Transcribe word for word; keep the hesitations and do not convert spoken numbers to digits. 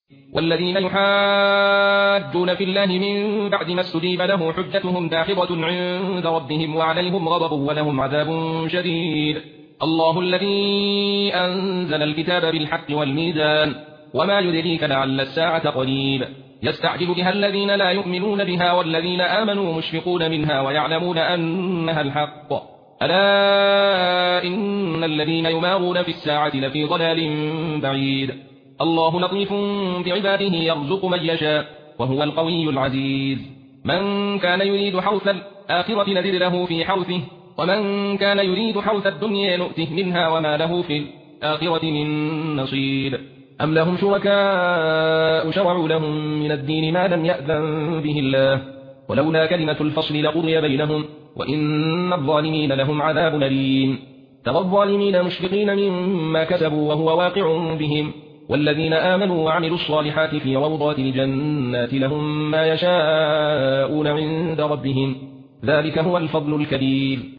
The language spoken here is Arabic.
والذين يحاجون في الله من بعد ما استجيب له حجتهم داحضة عند ربهم وعليهم غضب ولهم عذاب شديد. الله الذي أنزل الكتاب بالحق والميزان وما يدريك لعل الساعة قريب يستعجل بها الذين لا يؤمنون بها والذين آمنوا مشفقون منها ويعلمون أنها الحق. ألا إن الذين يمارون في الساعة لفي ضلال بعيد. الله لطيف بعباده يرزق من يشاء وهو القوي العزيز. من كان يريد حرث الآخرة نزد له في حرثه ومن كان يريد حرث الدنيا نؤته منها وما له في الآخرة من نصيب. أم لهم شركاء شرعوا لهم من الدين ما لم يأذن به الله ولولا كلمة الفصل لقضي بينهم وإن الظالمين لهم عذاب أليم. ترى الظالمين مشفقين مما كسبوا وهو واقع بهم والذين آمنوا وعملوا الصالحات في روضات الجنات لهم ما يشاءون عند ربهم ذلك هو الفضل الكبير.